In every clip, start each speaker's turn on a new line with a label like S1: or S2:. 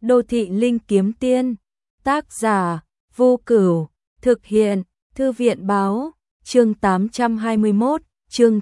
S1: Đô thị linh kiếm tiên, tác giả, Vô Cửu, thực hiện, Thư viện báo, chương 821, chương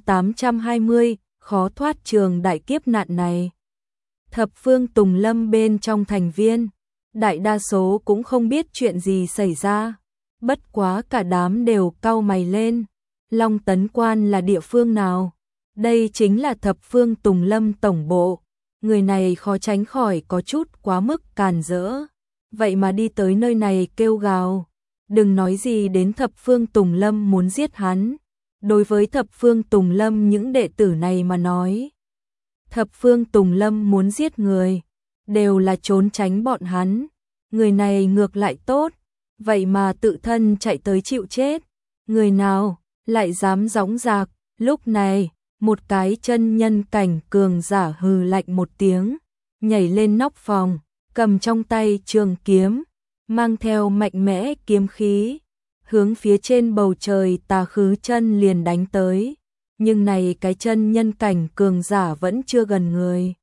S1: 820, khó thoát trường đại kiếp nạn này. Thập phương Tùng Lâm bên trong thành viên, đại đa số cũng không biết chuyện gì xảy ra, bất quá cả đám đều cau mày lên. Long Tấn Quan là địa phương nào? Đây chính là thập phương Tùng Lâm tổng bộ. Người này khó tránh khỏi có chút quá mức càn rỡ. Vậy mà đi tới nơi này kêu gào. Đừng nói gì đến thập phương Tùng Lâm muốn giết hắn. Đối với thập phương Tùng Lâm những đệ tử này mà nói, thập phương Tùng Lâm muốn giết người, đều là trốn tránh bọn hắn. Người này ngược lại tốt, vậy mà tự thân chạy tới chịu chết. Người nào lại dám dõng dạc? Lúc này, một cái chân nhân cảnh cường giả hừ lạnh một tiếng, nhảy lên nóc phòng, cầm trong tay trường kiếm, mang theo mạnh mẽ kiếm khí, hướng phía trên bầu trời Tà Khứ Chân liền đánh tới. Nhưng này cái chân nhân cảnh cường giả vẫn chưa gần người.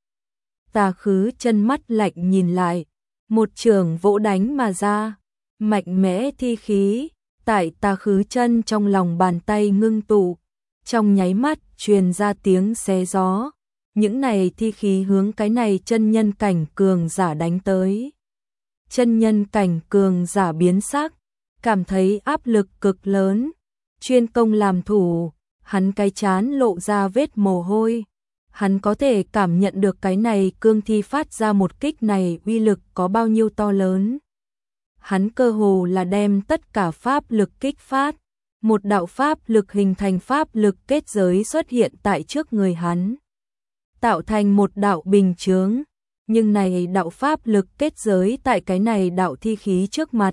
S1: Tà Khứ Chân mắt lạnh nhìn lại, một chưởng vỗ đánh mà ra, mạnh mẽ thi khí tại Tà Khứ Chân trong lòng bàn tay ngưng tụ, trong nháy mắt truyền ra tiếng xé gió. Những này thi khí hướng cái này chân nhân cảnh cường giả đánh tới. Chân nhân cảnh cường giả biến sắc, cảm thấy áp lực cực lớn, chuyên công làm thủ, hắn cái trán lộ ra vết mồ hôi. Hắn có thể cảm nhận được cái này cương thi phát ra một kích này uy lực có bao nhiêu to lớn. Hắn cơ hồ là đem tất cả pháp lực kích phát, một đạo pháp lực hình thành pháp lực kết giới xuất hiện tại trước người hắn, tạo thành một đạo bình chướng. Nhưng này đạo pháp lực kết giới tại cái này đạo thi khí trước mặt,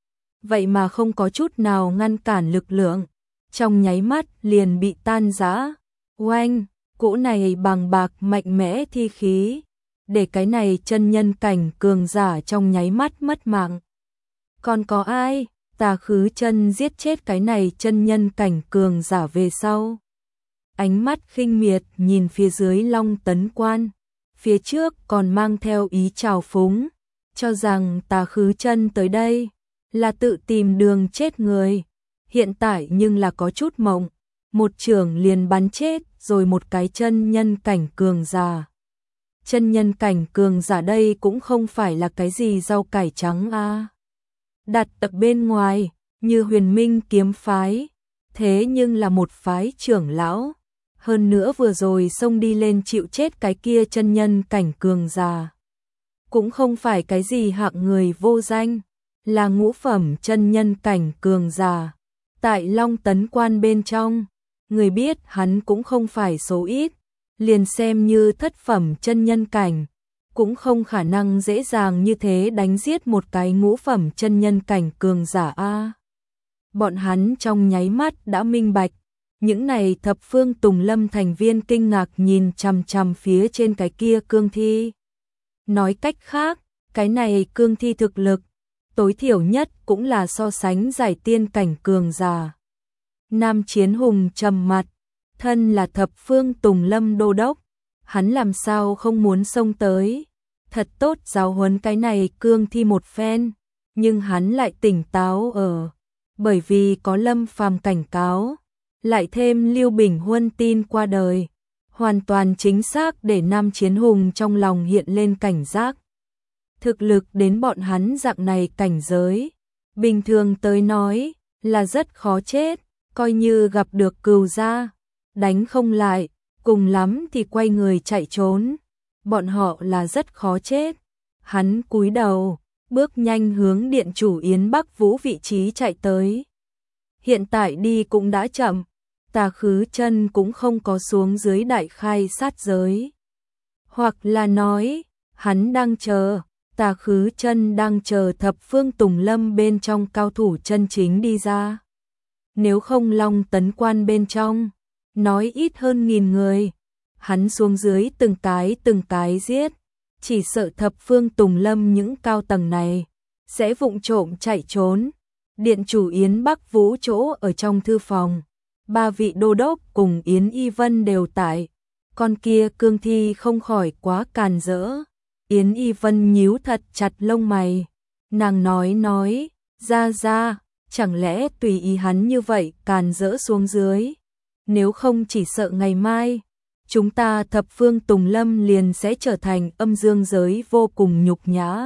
S1: vậy mà không có chút nào ngăn cản lực lượng, trong nháy mắt liền bị tan rã. Oanh, cỗ này bằng bạc mạnh mẽ thi khí, để cái này chân nhân cảnh cường giả trong nháy mắt mất mạng. Còn có ai? Tà Khứ Chân giết chết cái này chân nhân cảnh cường giả về sau, ánh mắt khinh miệt nhìn phía dưới Long Tấn Quan, phía trước còn mang theo ý trào phúng, cho rằng Tà Khứ Chân tới đây là tự tìm đường chết người. Hiện tại nhưng là có chút mộng, một chưởng liền bắn chết rồi một cái chân nhân cảnh cường giả. Chân nhân cảnh cường giả đây cũng không phải là cái gì rau cải trắng a. Đặt tập bên ngoài, như Huyền Minh kiếm phái, thế nhưng là một phái trưởng lão. Hơn nữa vừa rồi xông đi lên chịu chết cái kia chân nhân cảnh cường giả, cũng không phải cái gì hạng người vô danh, là ngũ phẩm chân nhân cảnh cường giả. Tại Long Tấn Quan bên trong, người biết hắn cũng không phải số ít, liền xem như thất phẩm chân nhân cảnh, cũng không khả năng dễ dàng như thế đánh giết một cái ngũ phẩm chân nhân cảnh cường giả a. Bọn hắn trong nháy mắt đã minh bạch. Những này thập phương Tùng Lâm thành viên kinh ngạc nhìn chằm chằm phía trên cái kia cương thi. Nói cách khác, cái này cương thi thực lực, tối thiểu nhất cũng là so sánh giải tiên cảnh cường giả. Nam Chiến Hùng trầm mặt, thân là thập phương Tùng Lâm đô đốc, hắn làm sao không muốn xông tới, thật tốt giáo huấn cái này cương thi một phen, nhưng hắn lại tỉnh táo bởi vì có Lâm Phàm cảnh cáo, lại thêm Lưu Bình Huân tin qua đời, hoàn toàn chính xác để Nam Chiến Hùng trong lòng hiện lên cảnh giác. Thực lực đến bọn hắn dạng này cảnh giới, bình thường tới nói là rất khó chết, coi như gặp được cừu gia, đánh không lại, cùng lắm thì quay người chạy trốn, bọn họ là rất khó chết. Hắn cúi đầu, bước nhanh hướng điện chủ Yến Bắc Vũ vị trí chạy tới. Hiện tại đi cũng đã chậm, Tà Khứ Chân cũng không có xuống dưới đại khai sát giới. Hoặc là nói, hắn đang chờ, Tà Khứ Chân đang chờ thập phương Tùng Lâm bên trong cao thủ chân chính đi ra. Nếu không Long Tấn Quan bên trong, nói ít hơn 1000 người, hắn xuống dưới từng cái giết, chỉ sợ thập phương Tùng Lâm những cao tầng này sẽ vụng trộm chạy trốn. Điện chủ Yến Bắc Vũ chỗ ở trong thư phòng, 3 vị đô đốc cùng Yến Y Vân đều tại, con kia cương thi không khỏi quá càn rỡ. Yến Y Vân nhíu thật chặt lông mày. Nàng nói, ra, chẳng lẽ tùy ý hắn như vậy càn rỡ xuống dưới. Nếu không chỉ sợ ngày mai, chúng ta thập phương Tùng Lâm liền sẽ trở thành âm dương giới vô cùng nhục nhã.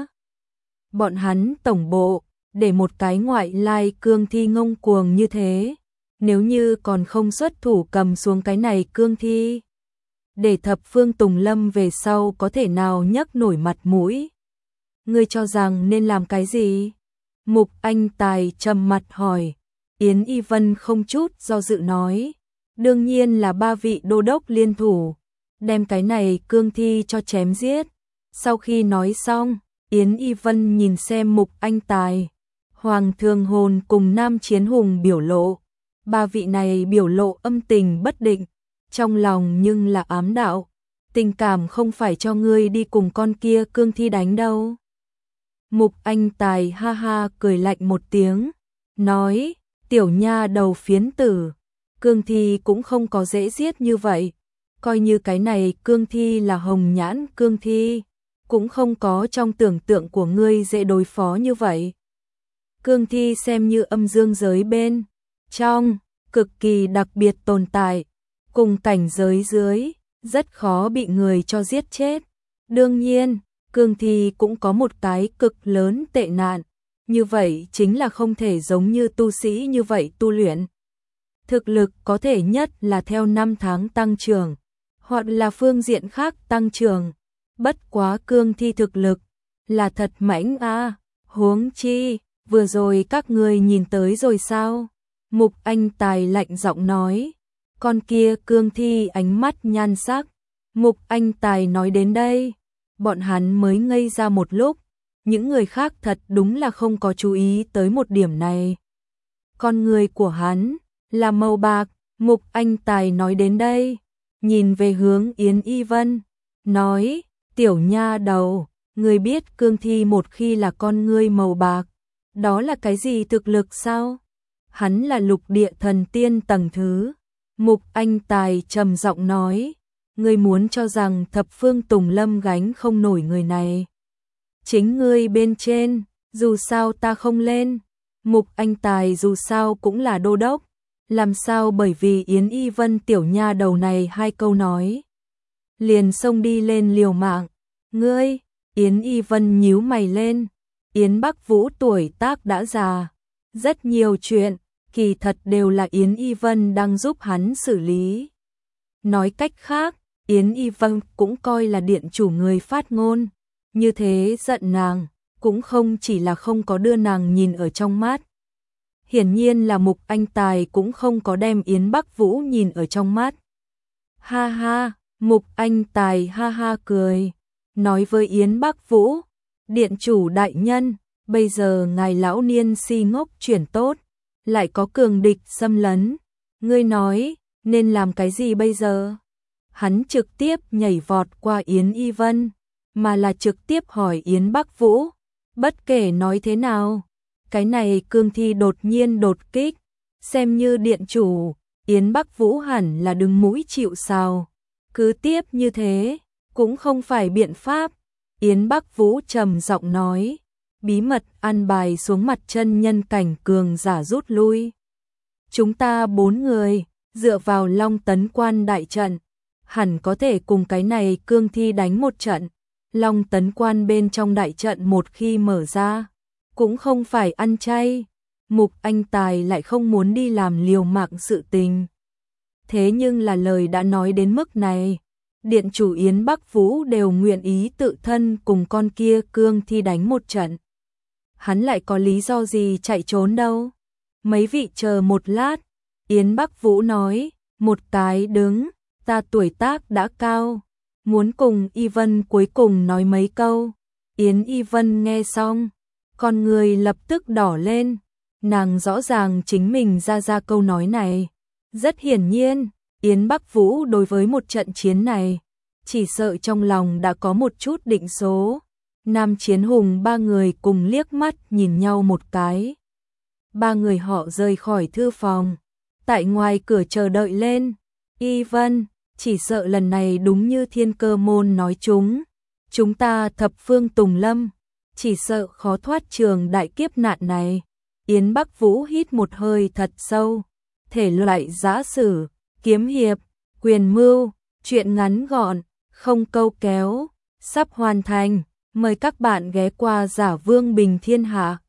S1: Bọn hắn tổng bộ, để một cái ngoại lai cương thi ngông cuồng như thế, nếu như còn không xuất thủ cầm xuống cái này cương thi, để thập phương Tùng Lâm về sau có thể nào nhấc nổi mặt mũi. Ngươi cho rằng nên làm cái gì? Mục Anh Tài trầm mặt hỏi. Yến Y Vân không chút do dự nói, đương nhiên là 3 vị đô đốc liên thủ, đem cái này cương thi cho chém giết. Sau khi nói xong, Yến Y Vân nhìn xem Mục Anh Tài, Hoàng Thường Hồn cùng Nam Chiến Hùng biểu lộ. 3 vị này biểu lộ âm tình bất định, trong lòng nhưng là ám đạo, tình cảm không phải cho ngươi đi cùng con kia cương thi đánh đâu. Mục Anh Tài ha ha cười lạnh một tiếng, nói, tiểu nha đầu phiến tử, cương thi cũng không có dễ giết như vậy, coi như cái này cương thi là hồng nhãn cương thi, cũng không có trong tưởng tượng của ngươi dễ đối phó như vậy. Cương thi xem như âm dương giới bên trong, cực kỳ đặc biệt tồn tại, cùng cảnh giới dưới, rất khó bị người cho giết chết. Đương nhiên, cương thi cũng có một cái cực lớn tệ nạn, như vậy chính là không thể giống như tu sĩ như vậy tu luyện. Thực lực có thể nhất là theo năm tháng tăng trưởng, hoặc là phương diện khác tăng trưởng. Bất quá cương thi thực lực là thật mãnh a, huống chi, vừa rồi các người nhìn tới rồi sao? Mục Anh Tài lạnh giọng nói, con kia cương thi ánh mắt nhan sắc. Mục Anh Tài nói đến đây, bọn hắn mới ngây ra một lúc, những người khác thật đúng là không có chú ý tới một điểm này. Con người của hắn là màu bạc. Mục Anh Tài nói đến đây, nhìn về hướng Yến Y Vân, nói, tiểu nha đầu, ngươi biết cương thi một khi là con ngươi màu bạc, đó là cái gì thực lực sao? Hắn là lục địa thần tiên tầng thứ. Mục Anh Tài trầm giọng nói, ngươi muốn cho rằng thập phương Tùng Lâm gánh không nổi người này. Chính ngươi bên trên, dù sao ta không lên. Mục Anh Tài dù sao cũng là đô đốc, làm sao bởi vì Yến Y Vân tiểu nha đầu này 2 câu nói, liền xông đi lên liều mạng. Ngươi, Yến Y Vân nhíu mày lên, Yến Bắc Vũ tuổi tác đã già, rất nhiều chuyện, kỳ thật đều là Yến Y Vân đang giúp hắn xử lý. Nói cách khác, Yến Y Vân cũng coi là điện chủ người phát ngôn, như thế giận nàng, cũng không chỉ là không có đưa nàng nhìn ở trong mắt. Hiển nhiên là Mục Anh Tài cũng không có đem Yến Bắc Vũ nhìn ở trong mắt. Ha ha, Mục Anh Tài ha ha cười, nói với Yến Bắc Vũ, điện chủ đại nhân, bây giờ ngài lão niên si ngốc chuyển tốt, lại có cường địch xâm lấn, ngươi nói, nên làm cái gì bây giờ? Hắn trực tiếp nhảy vọt qua Yến Y Vân, mà là trực tiếp hỏi Yến Bắc Vũ, bất kể nói thế nào, cái này cương thi đột nhiên đột kích, xem như điện chủ, Yến Bắc Vũ hẳn là đứng mũi chịu sào, cứ tiếp như thế, cũng không phải biện pháp. Yến Bắc Vũ trầm giọng nói, bí mật an bài xuống mặt chân nhân cảnh cường giả rút lui. Chúng ta 4 người, dựa vào Long Tấn Quan đại trận, hẳn có thể cùng cái này cương thi đánh một trận. Long Tấn Quan bên trong đại trận một khi mở ra, cũng không phải ăn chay. Mục Anh Tài lại không muốn đi làm liều mạng sự tình. Thế nhưng là lời đã nói đến mức này, điện chủ Yến Bắc Vũ đều nguyện ý tự thân cùng con kia cương thi đánh một trận. Hắn lại có lý do gì chạy trốn đâu? Mấy vị chờ một lát, Yến Bắc Vũ nói, một cái đứng, ta tuổi tác đã cao, muốn cùng Y Vân cuối cùng nói mấy câu. Yến Y Vân nghe xong, con người lập tức đỏ lên, nàng rõ ràng chính mình ra câu nói này. Rất hiển nhiên, Yến Bắc Vũ đối với một trận chiến này, chỉ sợ trong lòng đã có một chút định số. Nam Chiến Hùng 3 người cùng liếc mắt nhìn nhau một cái. 3 người họ rời khỏi thư phòng, tại ngoài cửa chờ đợi lên. Y Vân, chỉ sợ lần này đúng như Thiên Cơ Môn nói chúng, chúng ta thập phương tùng lâm, chỉ sợ khó thoát trường đại kiếp nạn này. Yến Bắc Vũ hít một hơi thật sâu, thể loại giã sử, kiếm hiệp, quyền mưu, truyện ngắn gọn, không câu kéo, sắp hoàn thành. Mời các bạn ghé qua Giả Vương Bình Thiên Hạ.